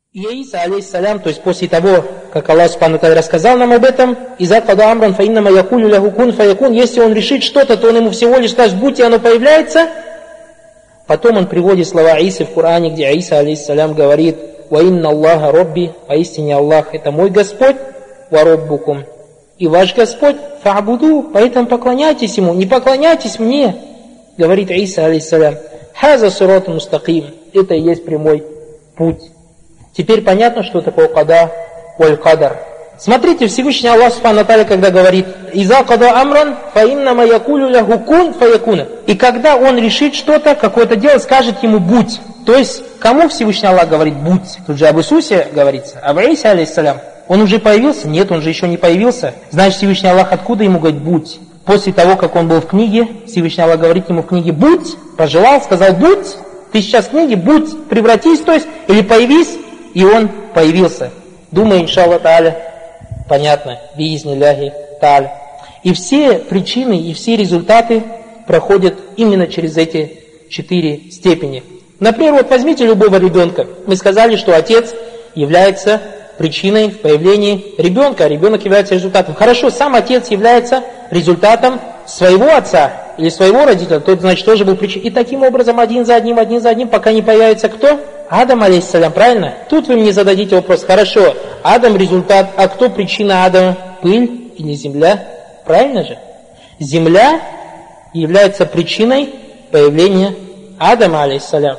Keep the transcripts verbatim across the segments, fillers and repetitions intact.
И Иса, алейхиссалям, то есть после того, как Аллах Субхану ва Тааля рассказал нам об этом, «Иза када амран фа иннама якулю лаху кун фаякун», если он решит что-то, то он ему всего лишь скажет «будь», и оно появляется. Потом он приводит слова Исы в Коране, где Иса, алейхиссалям, говорит «Ва инна Аллаха робби», поистине Аллах это мой Господь, «Ва роббукум», и ваш Господь, «Фа'буду», поэтому поклоняйтесь Ему, не поклоняйтесь мне, говорит Иса, алейхиссалям. «Хаза сиратун мустаким», это и есть прямой путь. Теперь понятно, что такое када валь кадар. Смотрите, Всевышний Аллах Субхану ва Тааля, когда говорит «Иза када амран, фа иннама якулю лаху кун фаякуна». И когда он решит что-то, какое-то дело, скажет ему «будь». То есть, кому Всевышний Аллах говорит «будь»? Тут же об Иисусе говорится, об Исе, алейхиссалям. Он уже появился? Нет, он же еще не появился. Значит, Всевышний Аллах откуда ему говорит «будь»? После того, как он был в книге, Всевышний Аллах говорит ему в книге «будь», пожелал, сказал «будь», ты сейчас в книге «будь», превратись, то есть, или появись, и он появился. Думаю, иншаллах тааля, понятно, биизниляхи тааля. И все причины, и все результаты проходят именно через эти четыре степени. Например, вот возьмите любого ребенка. Мы сказали, что отец является причиной в появлении ребенка, а ребенок является результатом. Хорошо, сам отец является результатом своего отца или своего родителя, то это значит тоже был причиной. И таким образом один за одним, один за одним, пока не появится кто? Адам, алейхиссалям, правильно? Тут вы мне зададите вопрос, хорошо, Адам результат, а кто причина Адама? Пыль или земля? Правильно же? Земля является причиной появления Адама, алейхиссалям.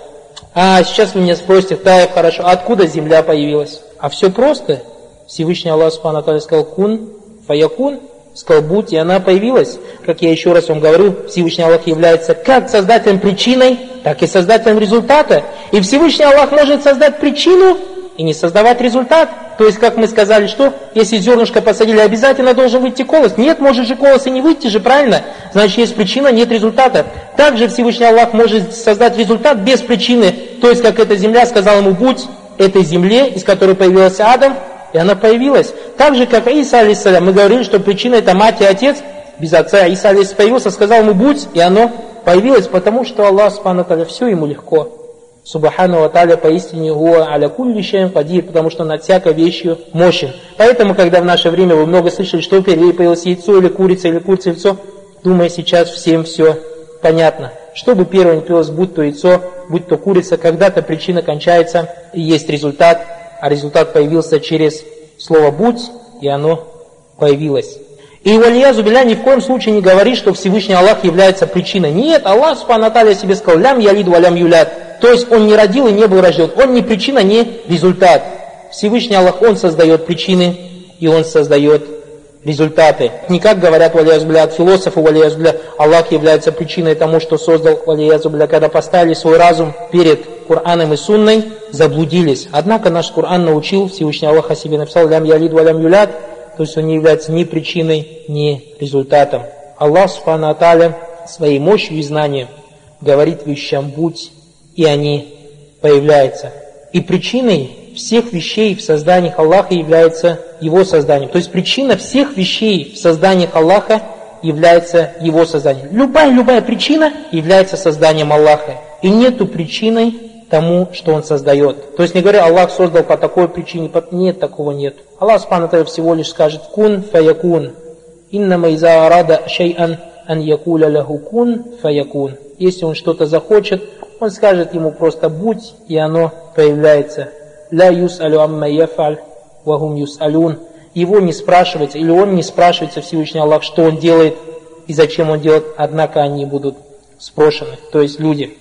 А сейчас вы меня спросите, да, хорошо, откуда земля появилась? А все просто. Всевышний Аллах Субхану ва Тааля сказал «кун фаякун», сказал «будь», и она появилась. Как я еще раз вам говорю, Всевышний Аллах является как создателем причиной, так и создателем результата. И Всевышний Аллах может создать причину и не создавать результат. То есть, как мы сказали, что если зернышко посадили, обязательно должен выйти колос. Нет, может же колос и не выйти же, правильно? Значит, есть причина, нет результата. Также Всевышний Аллах может создать результат без причины. То есть, как эта земля сказала ему «будь», этой земле, из которой появился Адам, и она появилась. Так же, как Иса, алейхиссалям, мы говорили, что причина это мать и отец. Без отца Иса, алейхиссалям, появился, сказал ему «будь», и оно появилось, потому что Аллах, Субхану ва Тааля, все ему легко. Субхану ва Тааля, поистине хуа аля кулли шайин кадир, потому что над всякой вещью мощен. Поэтому, когда в наше время вы много слышали, что впервые появилось яйцо или курица, или курица, яйцо, думаю, сейчас всем все понятно. Что бы первое не появилось, будь то яйцо, будь то курица, когда-то причина кончается, и есть результат, а результат появился через слово «будь», и оно появилось. И валиязу билля ни в коем случае не говорит, что Всевышний Аллах является причиной. Нет, Аллах Субхану ва Тааля себе сказал «лям ялид ва лям юлят». То есть он не родил и не был рожден. Он не причина, не результат. Всевышний Аллах, он создает причины, и он создает результаты. Не как говорят валиязу билля от философов, валиязу билля, Аллах является причиной тому, что создал, валиязу билля, когда поставили свой разум перед Кораном и Сунной, заблудились. Однако наш Коран научил, Всевышний Аллах о себе написал «лям ялид ва лям юлят», то есть он не является ни причиной, ни результатом. Аллах Субхану ва Тааля своей мощью и знанием говорит вещам «будь», и они появляются. И причиной всех вещей в созданиях Аллаха является Его созданием. То есть причина всех вещей в созданиях Аллаха является Его созданием. Любая-любая причина является созданием Аллаха. И нету причиной тому, что Он создает. То есть не говоря, Аллах создал по такой причине, нет, такого нет. Аллах Субхану ва Тааля всего лишь скажет «кун фаякун». «Иннама иза арада шай'ан ан якуля лаху кун фаякун». Если Он что-то захочет, Он скажет ему просто «будь», и оно появляется. «Ла юс'алю амма яф'аль, ва хум юс'алюн». Его не спрашивается, или он не спрашивается, Всевышний Аллах, что он делает и зачем он делает, однако они будут спрошены, то есть люди.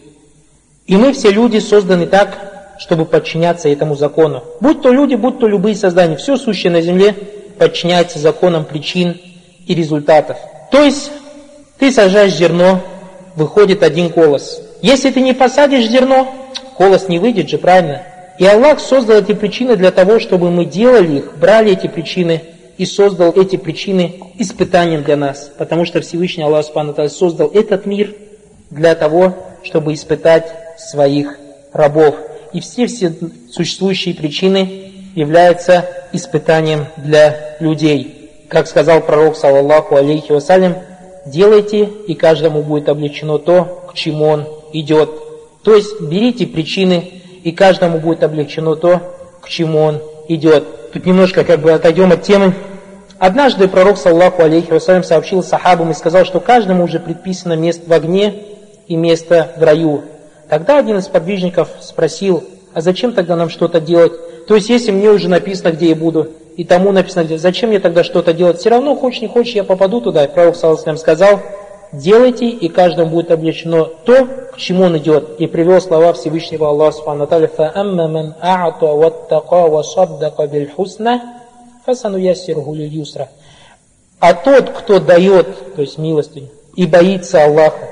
И мы все люди созданы так, чтобы подчиняться этому закону. Будь то люди, будь то любые создания, все сущее на земле подчиняется законам причин и результатов. То есть ты сажаешь зерно, выходит один колос. Если ты не посадишь зерно, колос не выйдет же, правильно? И Аллах создал эти причины для того, чтобы мы делали их, брали эти причины и создал эти причины испытанием для нас. Потому что Всевышний Аллах Субхану ва Тааля создал этот мир для того, чтобы испытать своих рабов. И все-все существующие причины являются испытанием для людей. Как сказал пророк, саллаллаху алейхи вассалям, делайте, и каждому будет облегчено то, к чему он идет. То есть берите причины, и каждому будет облегчено то, к чему он идет. Тут немножко как бы отойдем от темы. Однажды пророк, саллаллаху алейхи вассалям, сообщил сахабам и сказал, что каждому уже предписано место в огне и место в раю. Тогда один из подвижников спросил: а зачем тогда нам что-то делать? То есть, если мне уже написано, где я буду, и тому написано, где, зачем мне тогда что-то делать? Все равно, хочешь не хочешь, я попаду туда. И пророк, саллаллаху алейхи вассалям, сказал: делайте, и каждому будет облегчено то, к чему он идет. И привел слова Всевышнего Аллаха субхану ва тааля: فَأَمَّا مَنْ أَعْطَى وَاتَّقَى وَصَدَّقَ بِالْحُسْنَى فَسَنُيَسِّرْهُ لِلْيُسْرَى. А тот, кто дает, то есть милостыню, и боится Аллаха,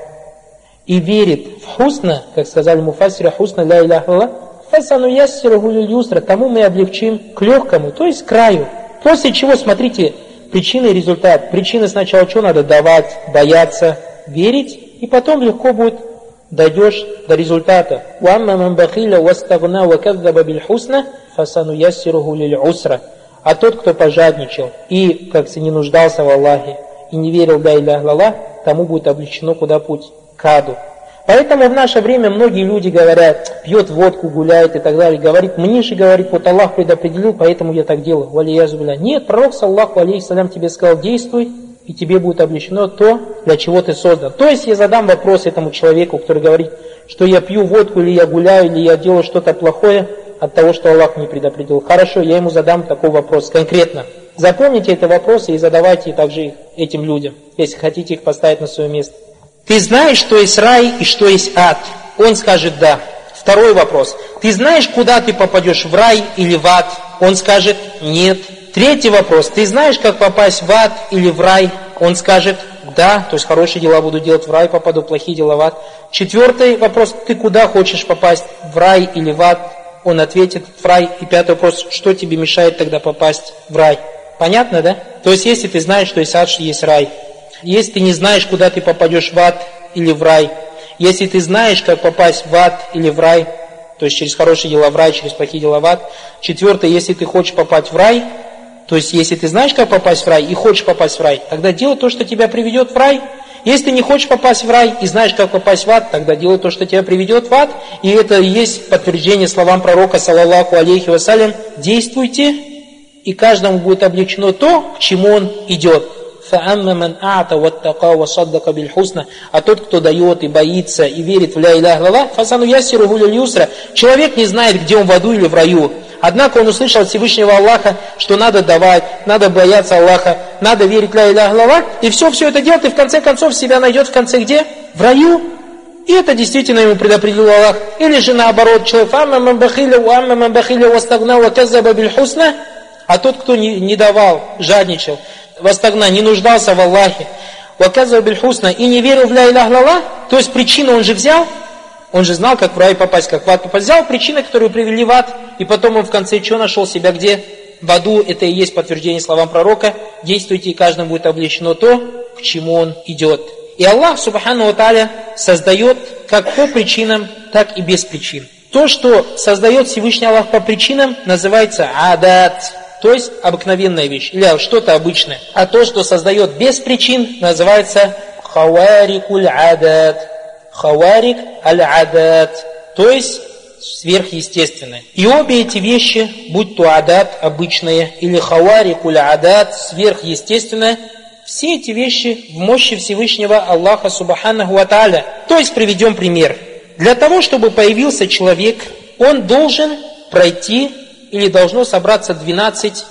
и верит в хусна, как сказали муфассиры, хусна ля иляха илля, фасануяссируху лиль-юсра, тому мы облегчим к легкому, то есть к краю. После чего, смотрите, причина и результат. Причина сначала что надо? Давать, бояться, верить, и потом легко будет, дойдешь до результата. وَأَمَّا مَنْ بَخِيلَ وَاسْتَغْنَى وَكَذَّبَ بِالْحُسْنَى فَسَنُيَسِّرُهُ لِلْعُسْرَى. А тот, кто пожадничал и, как то не нуждался в Аллахе, и не верил в ля иляха илля, тому будет облегчено куда путь? К аду. Поэтому в наше время многие люди говорят, пьет водку, гуляет и так далее, говорит, мне же, говорит, вот Аллах предопределил, поэтому я так делаю. Валиязу билля. Нет, пророк, саллаллаху алейхи вассалям, тебе сказал, действуй, и тебе будет облегчено то, для чего ты создан. То есть я задам вопрос этому человеку, который говорит, что я пью водку, или я гуляю, или я делаю что-то плохое от того, что Аллах мне предопределил. Хорошо, я ему задам такой вопрос конкретно. Запомните эти вопросы и задавайте также их этим людям, если хотите их поставить на свое место. Ты знаешь, что есть рай и что есть ад? Он скажет да. Второй вопрос. Ты знаешь, куда ты попадешь, в рай или в ад? Он скажет нет. Третий вопрос. Ты знаешь, как попасть в ад или в рай? Он скажет да. То есть хорошие дела буду делать, в рай попаду, плохие дела в ад. Четвертый вопрос. Ты куда хочешь попасть, в рай или в ад? Он ответит в рай. И пятый вопрос. Что тебе мешает тогда попасть в рай? Понятно, да? То есть если ты знаешь, что есть ад, что есть рай. Если ты не знаешь, куда ты попадешь, в ад или в рай, если ты знаешь, как попасть в ад или в рай, то есть через хорошие дела в рай, через плохие дела в ад. Четвертое, если ты хочешь попасть в рай, то есть если ты знаешь, как попасть в рай и хочешь попасть в рай, тогда делай то, что тебя приведет в рай. Если ты не хочешь попасть в рай и знаешь, как попасть в ад, тогда делай то, что тебя приведет в ад. И это и есть подтверждение словам пророка, саллаллаху алейхи вассалям: действуйте, и каждому будет облегчено то, к чему он идет. فَأَمَّا مَنْ أَعْتَى وَاتَّقَى وَصَدَّقَ بِالْحُسْنَى. А тот, кто дает и боится, и верит в ля иляха илля, فَسَنُيَسِّرُهُ лиль-юсра. Человек не знает, где он в аду или в раю. Однако он услышал от Всевышнего Аллаха, что надо давать, надо бояться Аллаха, надо верить в ля иляха илля, и все, все это делает, и в конце концов себя найдет в конце где? В раю. И это действительно ему предопределил Аллах. Или же наоборот, человек, فَأَمَّا مَنْ بَخِيلَ وَأَمَّا مَنْ بَخِيلَ وَاسْتَغْنَى وَكَذَّبَ بِالْحُسْنَى. А тот, кто не, не давал, жадничал, вастагна, не нуждался в Аллахе, ваказа бильхусна, и не верил в ля иляха илля, то есть причину он же взял, он же знал, как в рай попасть, как в ад попасть, взял причины, которые привели в ад, и потом он в конце что нашел себя где? В аду. Это и есть подтверждение словам пророка: действуйте, и каждому будет облегчено то, к чему он идет. И Аллах, субхану ва тааля, создает как по причинам, так и без причин. То, что создает Всевышний Аллах по причинам, называется адат. То есть обыкновенная вещь, или что-то обычное. А то, что создает без причин, называется хаварикуль адат. Хаварик аль-адат. То есть сверхъестественное. И обе эти вещи, будь то адат обычное, или хаварикуль адат сверхъестественное, все эти вещи в мощи Всевышнего Аллаха субханаху ва тааля. То есть приведем пример. Для того, чтобы появился человек, он должен пройти или должно собраться двенадцать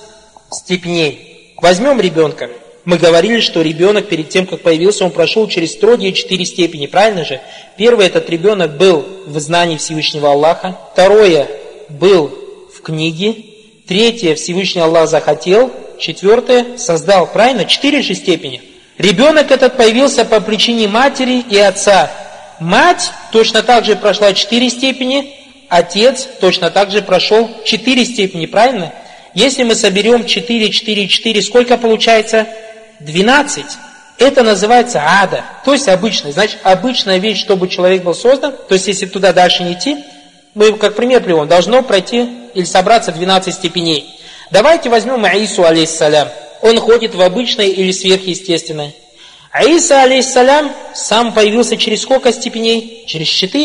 степеней. Возьмем ребенка. Мы говорили, что ребенок перед тем, как появился, он прошел через строгие четыре степени, правильно же? Первый, этот ребенок был в знании Всевышнего Аллаха. Второе, был в книге. Третье, Всевышний Аллах захотел. Четвертое, создал, правильно? Четыре же степени. Ребенок этот появился по причине матери и отца. Мать точно так же прошла четыре степени. Отец точно так же прошел четыре степени, правильно? Если мы соберем четыре, четыре, четыре, сколько получается? двенадцать. Это называется ада, то есть обычная. Значит, обычная вещь, чтобы человек был создан, то есть если туда дальше не идти, мы как пример приводим, должно пройти или собраться двенадцать степеней. Давайте возьмем Аису, алейхиссалям. Он ходит в обычное или сверхъестественное. Аиса, алейхиссалям, сам появился через сколько степеней? Через четыре.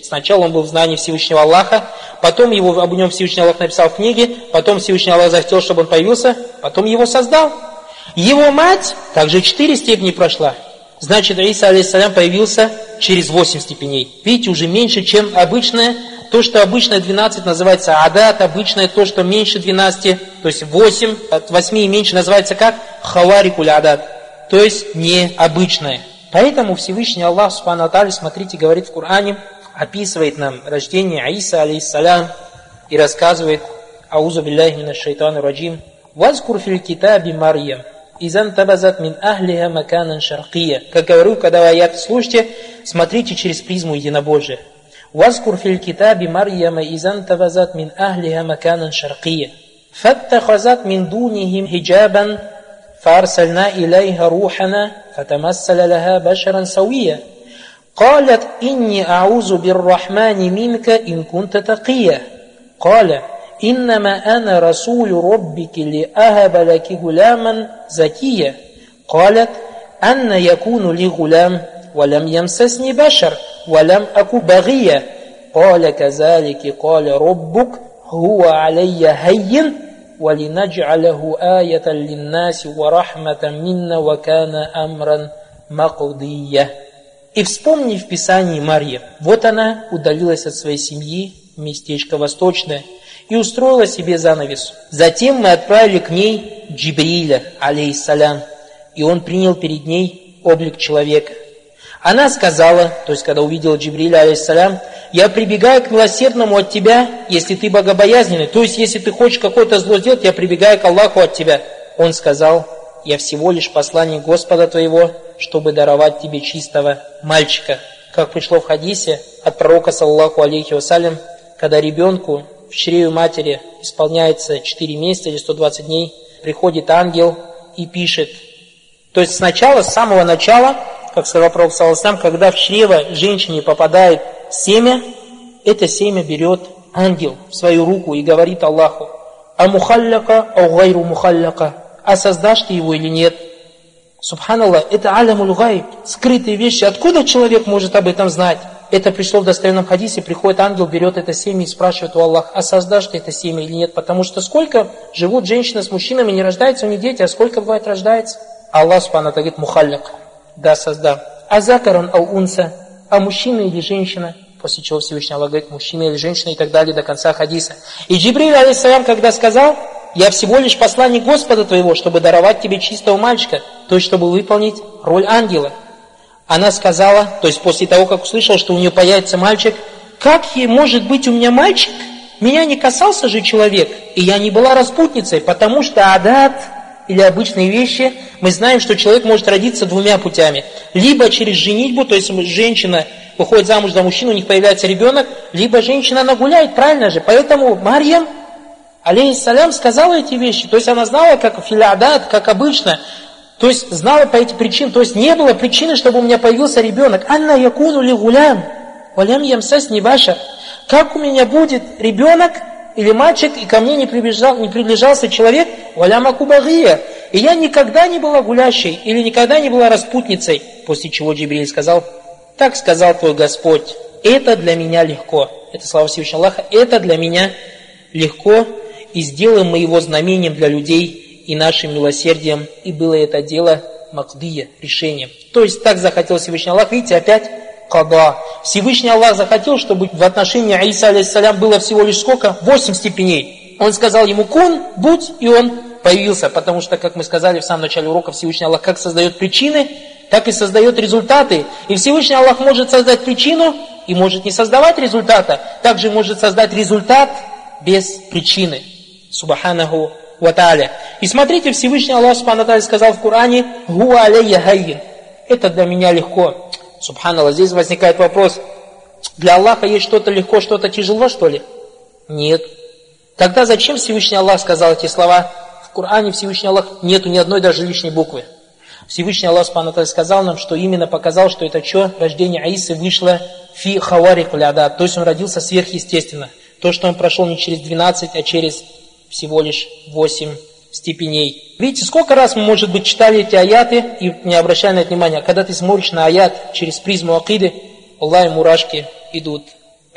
Сначала он был в знании Всевышнего Аллаха, потом его, об нем Всевышний Аллах написал в книге, потом Всевышний Аллах захотел, чтобы он появился, потом его создал. Его мать также четыре степени прошла. Значит, Иса алейхиссалям появился через восемь степеней. Видите, уже меньше, чем обычное. То, что обычное двенадцать, называется адат, обычное то, что меньше двенадцати, то есть восемь, от восьми и меньше называется как хаварикуль адат, то есть необычное. Поэтому Всевышний Аллах, субхану ва тааля, смотрите, говорит в Коране, описывает нам рождение Иса алейхиссалям и рассказывает: аузу билляхи минаш шайтанир раджим, вазкур фил китаби Марьям, изан табазат мин ахлиха маканан шаркия. Как говорю, когда вы аяты слушайте, смотрите через призму единобожия. وَاذْكُرْ فِي الْكِتَابِ مَرْيَمَ إِذَا انْتَبَذَتْ مِنْ أَهْلِهَا مَكَانًا شَرْقِيًّا فَاتَّخَذَتْ مِنْ دُونِهِمْ حِجَابًا فَأَرْسَلْنَا إِلَيْهَا رُوحَنَا فَتَمَثَّلَ لَهَا بَشَرًا سَوِيًّا قَالَتْ إِنِّي أَعُوذُ بِالرَّحْمَنِ مِنْكَ إِنْ كُنْتَ تَقِيًّا قَالَ إِنَّمَا أَنَا رَسُولُ رَبِّكِ لِأَهَبَ لَكِ غُلَامًا زَكِيًّا قَالَتْ أَنَّ يَكُونُ لِي غُلَامٌ وَلَمْ يَمْسَسْنِي بَشَرٌ وَلَمْ أَكُ بَغِيًّا قَالَ كَذَلِكَ قَالَ رَبُّكَ هُوَ عَلَيَّ هَيِّنٌ وَلِنَجْعَلَهُ آيَةً لِلنَّاسِ وَرَحْمَةً مِنَّا وَكَانَ أَمْرًا مَقْضِيًّا. И вспомни в Писании Марьям. Вот она удалилась от своей семьи в местечко восточное и устроила себе занавес. Затем мы отправили к ней Джибриля, алейхиссалям, и он принял перед ней облик человека. Она сказала, то есть когда увидела Джибриля, алейхиссалям: я прибегаю к милосердному от тебя, если ты богобоязненный, то есть если ты хочешь какое-то зло сделать, я прибегаю к Аллаху от тебя. Он сказал: я всего лишь посланник Господа твоего, чтобы даровать тебе чистого мальчика. Как пришло в хадисе от пророка, саллаллаху алейхи вассалям, когда ребенку в чреве матери исполняется четыре месяца или сто двадцать дней, приходит ангел и пишет. То есть сначала, с самого начала, как сказал пророк, саллаллаху алейхи вассалям, когда в чрево женщине попадает семя, это семя берет ангел в свою руку и говорит Аллаху: а мухалляка, а гайру мухалляка, а создашь ты его или нет? Субханаллах, это алямуль гайб, скрытые вещи. Откуда человек может об этом знать? Это пришло в достоверном хадисе, приходит ангел, берет это семя и спрашивает у Аллаха: а создашь ты это семя или нет? Потому что сколько живут женщины с мужчинами, не рождаются у них дети, а сколько бывает рождается? Аллах субхану говорит: мухалляк, да, создам. А закаран ау унса, а мужчина или женщина? После чего Всевышний Аллах говорит: мужчина или женщина, и так далее до конца хадиса. И Джибриль, алейхиссалям, когда сказал: я всего лишь посланник Господа твоего, чтобы даровать тебе чистого мальчика, то есть чтобы выполнить роль ангела. Она сказала, то есть после того, как услышала, что у нее появится мальчик: как ей может быть у меня мальчик? Меня не касался же человек, и я не была распутницей, потому что адат или обычные вещи, мы знаем, что человек может родиться двумя путями. Либо через женитьбу, то есть женщина выходит замуж за мужчину, у них появляется ребенок, либо женщина она гуляет, правильно же? Поэтому Марьям, алейхиссалям, сказала эти вещи. То есть она знала, как филядат, как обычно. То есть знала по этим причинам. То есть не было причины, чтобы у меня появился ребенок. Анна якуну ли гулям, валям ямсас не башар. Как у меня будет ребенок или мальчик, и ко мне не приближал, не приближался человек, валям акубагия. И я никогда не была гулящей, или никогда не была распутницей. После чего Джибриль сказал: так сказал твой Господь, это для меня легко. Это слава Всевышнего Аллаха, это для меня легко, и сделаем мы его знамением для людей и нашим милосердием. И было это дело мақдия, решением. То есть так захотел Всевышний Аллах. Видите, опять када. Всевышний Аллах захотел, чтобы в отношении Иса алейхиссалям было всего лишь сколько? Восемь степеней. Он сказал ему: кун, будь, и он появился. Потому что, как мы сказали в самом начале урока, Всевышний Аллах как создает причины, так и создает результаты. И Всевышний Аллах может создать причину и может не создавать результата. Также может создать результат без причины. Субханаху ва тааля. И смотрите, Всевышний Аллах субхану ва тааля сказал в Коране: «Гуа алейя хайин». Это для меня легко. Субханаллах, здесь возникает вопрос: для Аллаха есть что-то легко, что-то тяжело, что ли? Нет. Тогда зачем Всевышний Аллах сказал эти слова? В Коране Всевышний Аллах нету ни одной даже лишней буквы. Всевышний Аллах субхану ва тааля сказал нам, что именно показал, что это что? Рождение Аисы вышло фи хаварик ляда, то есть он родился сверхъестественно. То, что он прошел не через двенадцать, а через всего лишь восемь степеней. Видите, сколько раз мы, может быть, читали эти аяты и не обращали на это внимания. А когда ты смотришь на аят через призму акиды, Аллах, мурашки идут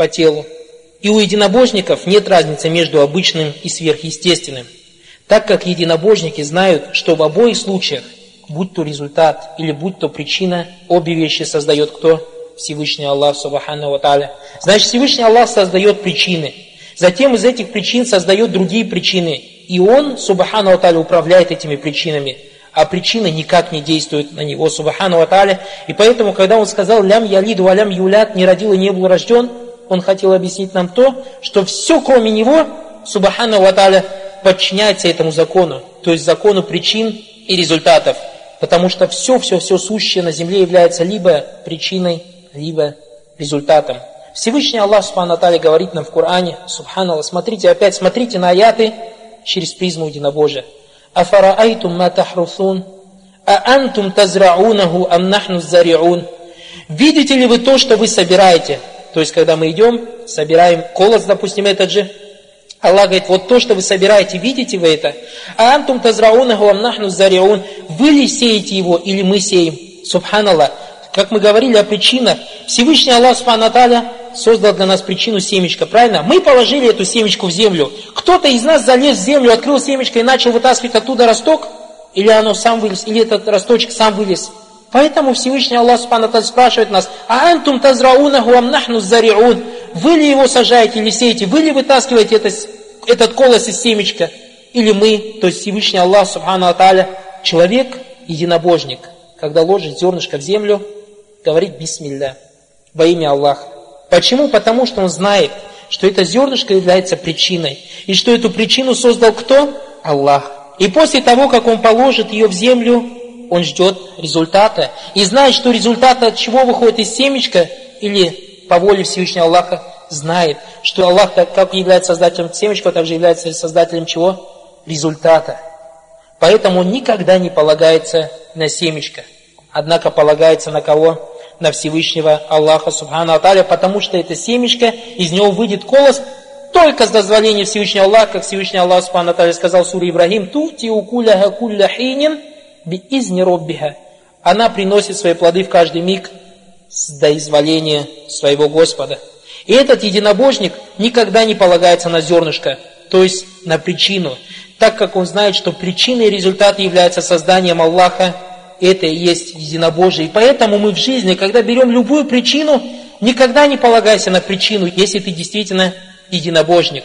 по телу. И у единобожников нет разницы между обычным и сверхъестественным, так как единобожники знают, что в обоих случаях, будь то результат или будь то причина, обе вещи создает кто? Всевышний Аллах Субхану ва Тааля. Значит, Всевышний Аллах создает причины. Затем из этих причин создает другие причины. И Он, Субхану ва Тааля, управляет этими причинами. А причины никак не действуют на Него, Субхану ва Тааля. И поэтому, когда Он сказал «Лям ялиду, а лям юлят», не родил и не был рожден, Он хотел объяснить нам то, что все, кроме Него, Субхану ва Тааля, подчиняется этому закону. То есть закону причин и результатов. Потому что все, все, все сущее на земле является либо причиной, либо результатом. Всевышний Аллах Субхану ва Тааля говорит нам в Коране, Субханаллах, смотрите, опять смотрите на аяты через призму единобожия. Афараайтум ма тахрусун, а антум тазраунаху ам нахну зариун. Видите ли вы то, что вы собираете? То есть, когда мы идем, собираем колос, допустим, этот же, Аллах говорит, вот то, что вы собираете, видите вы это? А антум тазраунаху ам нахну зариун. Вы ли сеете его, или мы сеем? Субханаллах. Как мы говорили о причинах, Всевышний Аллах Субхану ва Тааля создал для нас причину семечка, правильно? Мы положили эту семечку в землю. Кто-то из нас залез в землю, открыл семечко и начал вытаскивать оттуда росток, или оно сам вылез, или этот росточек сам вылез. Поэтому Всевышний Аллах Субхану ва Тааля спрашивает нас, а антум тазраунаху ам нахну зариун. Вы ли его сажаете или сеете? Вы ли вытаскиваете это, этот колос из семечка? Или мы, то есть Всевышний Аллах Субхану ва Тааля, человек, единобожник, когда ложит зернышко в землю, говорит бисмилля, во имя Аллаха. Почему? Потому что он знает, что это зернышко является причиной. И что эту причину создал кто? Аллах. И после того, как он положит ее в землю, он ждет результата. И знает, что результат от чего выходит из семечка, или по воле Всевышнего Аллаха, знает, что Аллах, как является создателем семечка, также является создателем чего? Результата. Поэтому он никогда не полагается на семечко. Однако полагается на кого? На Всевышнего Аллаха Субхану ва Тааля, потому что это семечко, из него выйдет колос только с дозволения Всевышнего Аллаха, как Всевышний Аллах Субхану ва Тааля сказал в суре Ибрахим, «Тути укуляха кулля хинин би изни роббиха». Она приносит свои плоды в каждый миг с доизволения своего Господа. И этот единобожник никогда не полагается на зернышко, то есть на причину, так как он знает, что причиной и результатом является созданием Аллаха. Это и есть единобожие. И поэтому мы в жизни, когда берем любую причину, никогда не полагайся на причину, если ты действительно единобожник.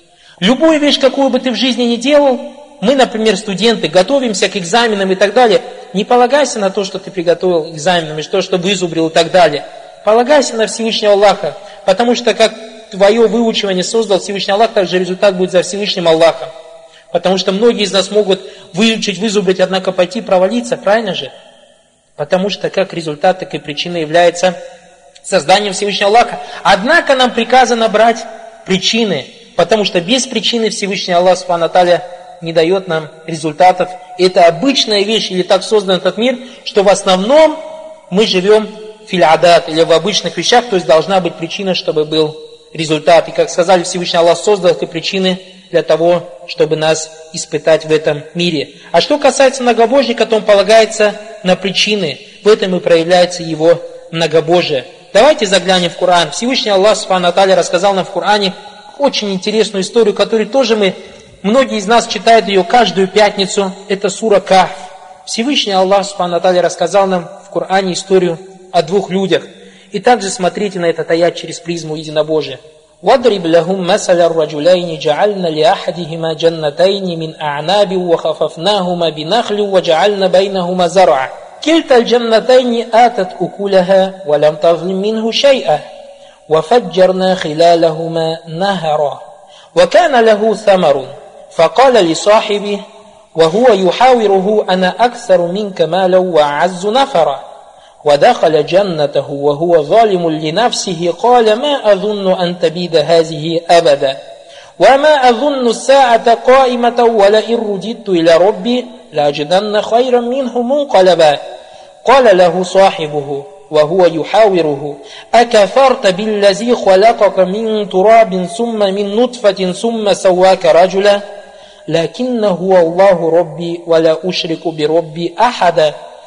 Любую вещь, какую бы ты в жизни ни делал, мы, например, студенты, готовимся к экзаменам и так далее, не полагайся на то, что ты приготовил экзаменам, и то, что вызубрил и так далее. Полагайся на Всевышнего Аллаха, потому что как твое выучивание создал Всевышний Аллах, так же результат будет за Всевышним Аллахом. Потому что многие из нас могут выучить, вызубрить, однако пойти провалиться, правильно же? Потому что как результат, так и причина является созданием Всевышнего Аллаха. Однако нам приказано брать причины, потому что без причины Всевышний Аллах Субхану ва Тааля не дает нам результатов. Это обычная вещь, или так создан этот мир, что в основном мы живем фильадат, или в обычных вещах, то есть должна быть причина, чтобы был результат. И как сказали, Всевышний Аллах создал эти причины для того, чтобы нас испытать в этом мире. А что касается многобожника, то он полагается на причины. В этом и проявляется его многобожие. Давайте заглянем в Коран. Всевышний Аллах Субхану ва Тааля рассказал нам в Коране очень интересную историю, которую тоже мы, многие из нас читают ее каждую пятницу. Это сура Кахф. Всевышний Аллах Субхану ва Тааля рассказал нам в Коране историю о двух людях. И также смотрите на этот аят через призму единобожия. وَاضْرِبْ لَهُمْ مَثَلَ الرَّجُلَيْنِ جَعَلْنَا لِأَحَدِهِمَا جَنَّتَيْنِ مِنْ أَعْنَابٍ وَخَفَفْنَاهُمَا بِنَخْلٍ وَجَعَلْنَا بَيْنَهُمَا زَرْعًا كِلْتَا الْجَنَّتَيْنِ آتَتْ أُكُلَهَا وَلَمْ تَظْلِمْ مِنْهُ شَيْئًا وَفَجَّرْنَا خِلَالَهُمَا نَهَرًا وَكَانَ لَهُ ثَمَرٌ فَقَالَ لِصَاحِبِهِ وَهُوَ يُحَاوِرُهُ أَنَا أَكْثَرُ مِنْكَ مَالًا وَأَعَزُّ نَفَرًا ودخل جنته وهو ظالم لنفسه قال ما أظن أن تبيد هذه أبدا وما أظن الساعة قائمة ولئن رددت إلى ربي لأجدن خيرا منه منقلبا قال له صاحبه وهو يحاوره أكفرت بالذي خلقك من تراب ثم من نطفة ثم سواك رجلا لكن هو الله ربي ولا أشرك بربي أحدا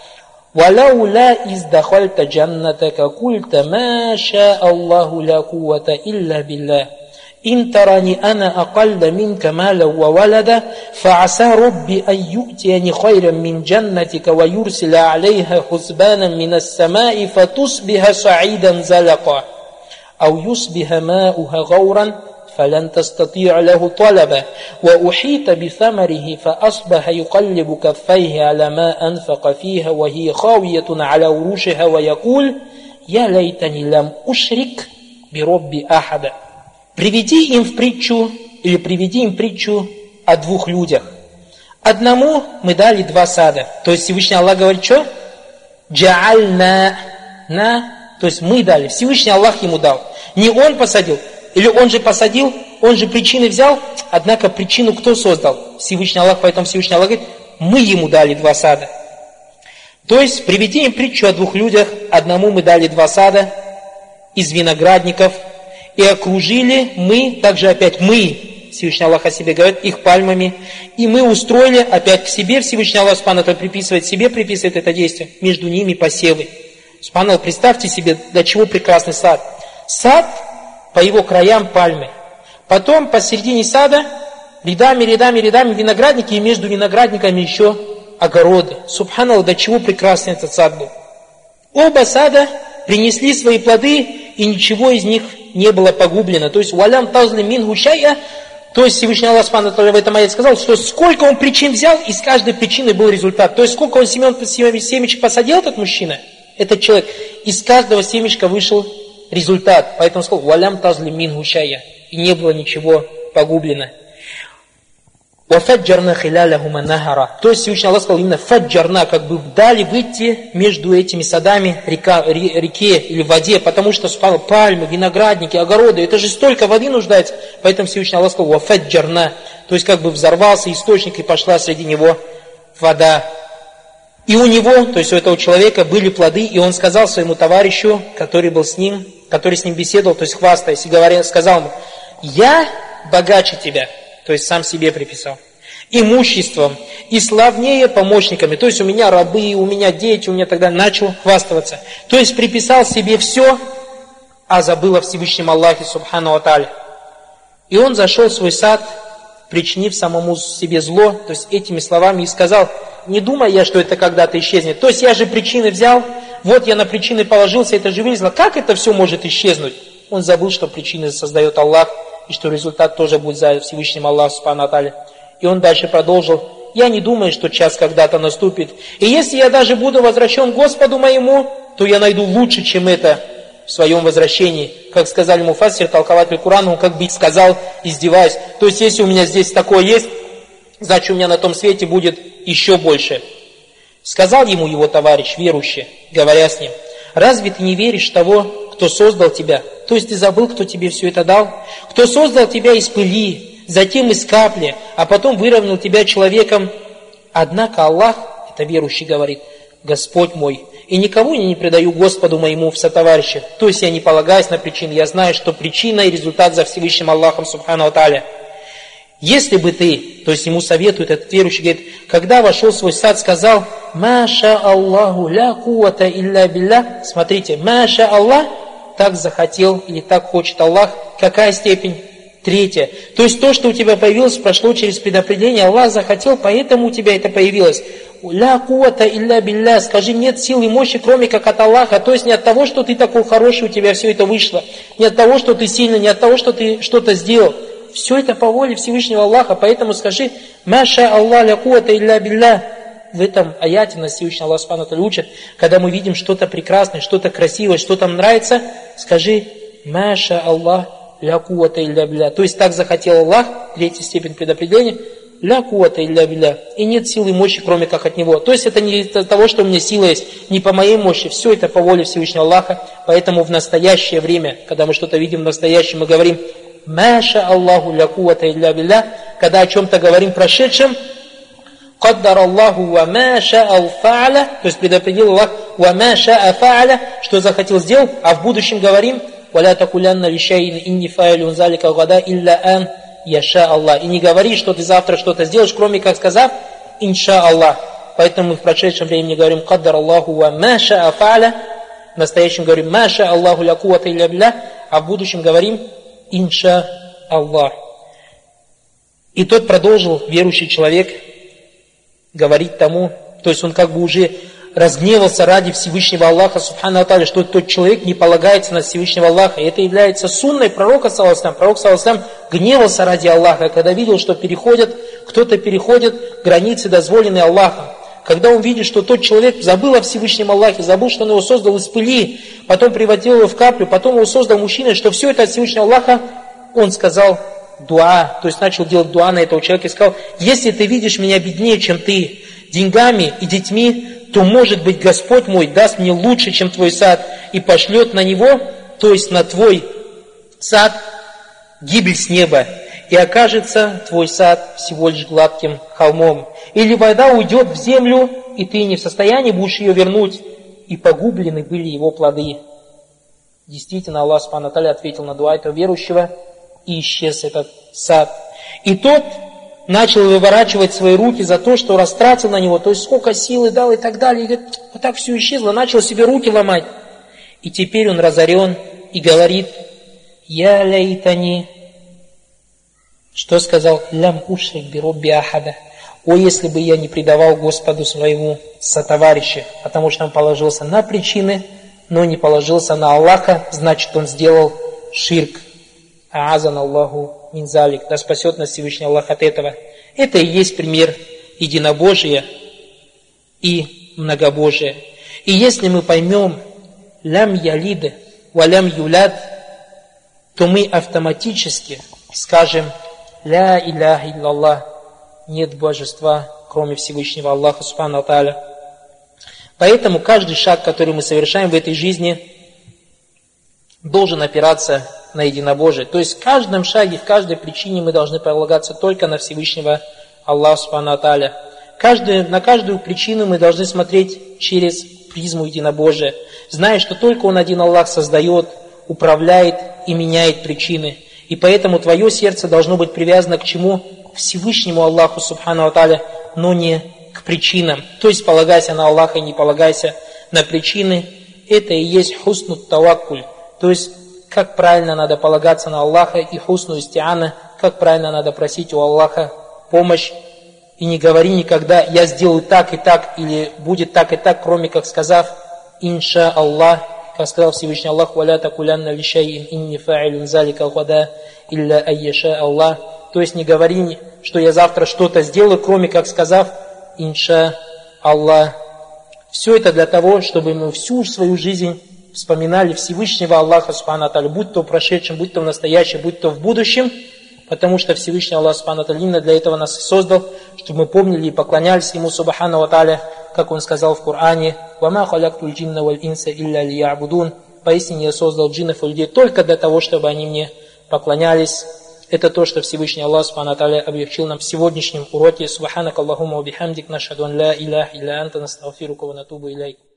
وَلَوْلَا إِذْ دَخَلْتَ جَنَّتَكَ قُلْتَ مَا شَاءَ اللَّهُ لَا قُوَّةَ إِلَّا بِاللَّهِ إِنْ تَرَنِي أَنَا أَقَلَّ مِنْكَ مَالًا وَوَلَدًا فَعَسَى رَبِّي أَنْ يُؤْتِيَنِي خَيْرًا مِنْ جَنَّتِكَ وَيُرْسِلَ عَلَيْهَا حُسْبَانًا مِنَ السَّمَاءِ فَتُصْبِحَ صَعِيدًا زَلَقًا أَوْ يُصْبِحَ مَاؤُهَا غَوْرًا فلن تستطيع له طلبا وأحيط بثمره فأصبح يقلب كفيه على ما أنفق فيها وهي خاوية على عروشها ويقول يا ليتني لم أشرك بربي أحدا. Приведи им в притчу, или приведи им притчу о двух людях. Одному мы дали два сада. То есть Всевышний Аллах говорит, что? Джаальна, на, то есть мы дали, Всевышний Аллах ему дал. Не он посадил. Или он же посадил, он же причины взял, однако причину кто создал? Всевышний Аллах, поэтому Всевышний Аллах говорит, мы ему дали два сада. То есть, приведи им притчу о двух людях, одному мы дали два сада из виноградников, и окружили мы, также опять мы, Всевышний Аллах о себе говорит, их пальмами, и мы устроили опять к себе, Всевышний Аллах Субхану ва Тааля приписывает себе, приписывает это действие, между ними посевы. Субхану ва Тааля, представьте себе, для чего прекрасный сад. Сад, по его краям пальмы. Потом посередине сада рядами, рядами, рядами виноградники, и между виноградниками еще огороды. Субханаллах, до чего прекрасный этот сад был. Оба сада принесли свои плоды, и ничего из них не было погублено. То есть, «Валям тазли мингу шай'a», то есть Всевышний Аллах Субхану ва Тааля в этом аяте сказал, что сколько он причин взял, из каждой причины был результат. То есть, сколько он семен, семечек посадил, этот мужчина, этот человек, из каждого семечка вышел результат. Поэтому сказал, «Валям тазли мингу шай'a», и не было ничего погублено. «Вафаджарна хилялахума нахара». То есть Всевышний Аллах сказал именно «фаджарна», как бы дали выйти между этими садами река, реке или воде, потому что спало пальмы, виноградники, огороды, это же столько воды нуждается. Поэтому Всевышний Аллах сказал «вафаджарна», то есть как бы взорвался источник и пошла среди него вода. И у него, то есть у этого человека были плоды, и он сказал своему товарищу, который был с ним, который с ним беседовал, то есть хвастаясь, и говоря, сказал ему, я богаче тебя, то есть сам себе приписал, имуществом и славнее помощниками, то есть у меня рабы, у меня дети, у меня тогда начал хвастаться, то есть приписал себе все, а забыл о Всевышнем Аллахе Субхану ва Тааля. И он зашел в свой сад, причинив самому себе зло, то есть этими словами и сказал, не думай я, что это когда-то исчезнет. То есть я же причины взял, вот я на причины положился, это же вылезло. Как это все может исчезнуть? Он забыл, что причины создает Аллах, и что результат тоже будет за Всевышним Аллахом Субхану ва Тааля. И он дальше продолжил, я не думаю, что час когда-то наступит. И если я даже буду возвращен к Господу моему, то я найду лучше, чем это в своем возвращении. Как сказали муфассир, толкователь Курана, он как бы сказал, издеваясь. То есть если у меня здесь такое есть, значит у меня на том свете будет еще больше. Сказал ему его товарищ, верующий, говоря с ним, разве ты не веришь в того, кто создал тебя? То есть ты забыл, кто тебе все это дал? Кто создал тебя из пыли, затем из капли, а потом выровнял тебя человеком? Однако Аллах, это верующий говорит, Господь мой, и никого я не предаю Господу моему в сотоварищах. То есть я не полагаюсь на причины, я знаю, что причина и результат за Всевышним Аллахом Субхану ва Тааля. Если бы ты, то есть ему советует этот верующий, говорит, когда вошел в свой сад, сказал, «Маша Аллаху ля кувата илля билля». Смотрите, «Маша Аллах», так захотел или так хочет Аллах. Какая степень? Третья. То есть то, что у тебя появилось, прошло через предопределение, Аллах захотел, поэтому у тебя это появилось. «Ля кувата илля билля». Скажи, нет сил и мощи, кроме как от Аллаха. То есть не от того, что ты такой хороший, у тебя все это вышло. Не от того, что ты сильный, не от того, что ты что-то сделал. Все это по воле Всевышнего Аллаха, поэтому скажи, «Маша Аллах ля кувата илля билля». В этом аяте нас Всевышний Аллах Субхану ва Тааля учит, когда мы видим что-то прекрасное, что-то красивое, что нам нравится, скажи, «Маша Аллах ля кувата илля билля». То есть так захотел Аллах, третья степень предопределения, «Ля кувата илля билля». И нет силы и мощи, кроме как от Него. То есть это не из-за того, что у меня сила есть, не по моей мощи, все это по воле Всевышнего Аллаха. Поэтому в настоящее время, когда мы что-то видим в настоящем, мы говорим, «Маша Аллаху ля кувата илля билля». Когда о чем-то говорим прошедшем, «Каддар Аллаху ва ма ша'ал фа'аля», то есть предопределил Аллах, «ва ма ша'a фа'аля», что захотел сделал, а в будущем говорим, «Валя такулянна лишайин инни фа'илюн залика гада илля ан яша Аллах». И не говори, что ты завтра что-то сделаешь, кроме как сказав, «Инша Аллах». Поэтому мы в прошедшем времени говорим «Каддар Аллаху ва ма шаа фааля», в настоящем говорим «Ма шаа Аллаху ля куввата илля билля», а в будущем говорим «Инша Аллах». И тот продолжил, верующий человек, говорить тому, то есть он как бы уже разгневался ради Всевышнего Аллаха, субхану ва тааля, что тот человек не полагается на Всевышнего Аллаха. И это является сунной пророка, саллаллаху алейхи ва саллям. Пророк, саллаллаху алейхи ва саллям, гневался ради Аллаха, когда видел, что переходят, кто-то переходит границы, дозволенные Аллахом. Когда он видит, что тот человек забыл о Всевышнем Аллахе, забыл, что он его создал из пыли, потом превратил его в каплю, потом его создал мужчиной, что все это от Всевышнего Аллаха, он сказал дуа, то есть начал делать дуа на этого человека и сказал: если ты видишь меня беднее, чем ты, деньгами и детьми, то, может быть, Господь мой даст мне лучше, чем твой сад, и пошлет на него, то есть на твой сад, гибель с неба, и окажется твой сад всего лишь гладким холмом. Или вода уйдет в землю, и ты не в состоянии будешь ее вернуть, и погублены были его плоды. Действительно, Аллах субхану ва тааля ответил на дуа этого верующего, и исчез этот сад. И тот начал выворачивать свои руки за то, что растратил на него, то есть сколько силы дал и так далее. И говорит, вот так все исчезло, начал себе руки ломать. И теперь он разорен и говорит: «Я лайтани». Что сказал? «Лям ушрик би робби ахада». О, если бы я не предавал Господу своему сотоварища, потому что он положился на причины, но не положился на Аллаха, значит, он сделал ширк. Аазан Аллаху минзалик, да спасет нас Всевышний Аллах от этого. Это и есть пример единобожия и многобожия. И если мы поймем лям ялид ва лям юляд, то мы автоматически скажем: ля иляха илляллах, нет божества, кроме Всевышнего Аллаха субхану ва тааля. Поэтому каждый шаг, который мы совершаем в этой жизни, должен опираться на единобожие. То есть в каждом шаге, в каждой причине мы должны полагаться только на Всевышнего Аллаха субхану ва тааля. Каждую, на каждую причину мы должны смотреть через призму единобожия, зная, что только Он один Аллах создает, управляет и меняет причины. И поэтому твое сердце должно быть привязано к чему? К Всевышнему Аллаху субхану ва тааля, но не к причинам. То есть полагайся на Аллаха и не полагайся на причины. Это и есть хуснут таваккуль. То есть как правильно надо полагаться на Аллаха, и хусну истиана, как правильно надо просить у Аллаха помощь. И не говори никогда: я сделаю так и так, или будет так и так, кроме как сказав инша Аллах, как сказал Всевышний Аллах: валя такулянна лишайин инни фа'илун залика гада илля айяша Аллах. То есть не говори, что я завтра что-то сделаю, кроме как сказав инша Аллах. Все это для того, чтобы мы всю свою жизнь вспоминали Всевышнего Аллаха субхану ва тааля, будь то в прошедшем, будь то в настоящем, будь то в будущем, потому что Всевышний Аллах субхану ва тааля именно для этого нас создал, чтобы мы помнили и поклонялись Ему субхану ва тааля, как Он сказал в Коране: «Вама халяктуль джинна валь инса илля лиябудун». Поистине я создал джиннов и людей только для того, чтобы они мне поклонялись. Это то, что Всевышний Аллах субхану ва тааля облегчил нам в сегодняшнем уроке. Субханак Аллахумма ва бихамдик, нашхаду ан ла иляха илля анта, настагфирука ва натубу илейк.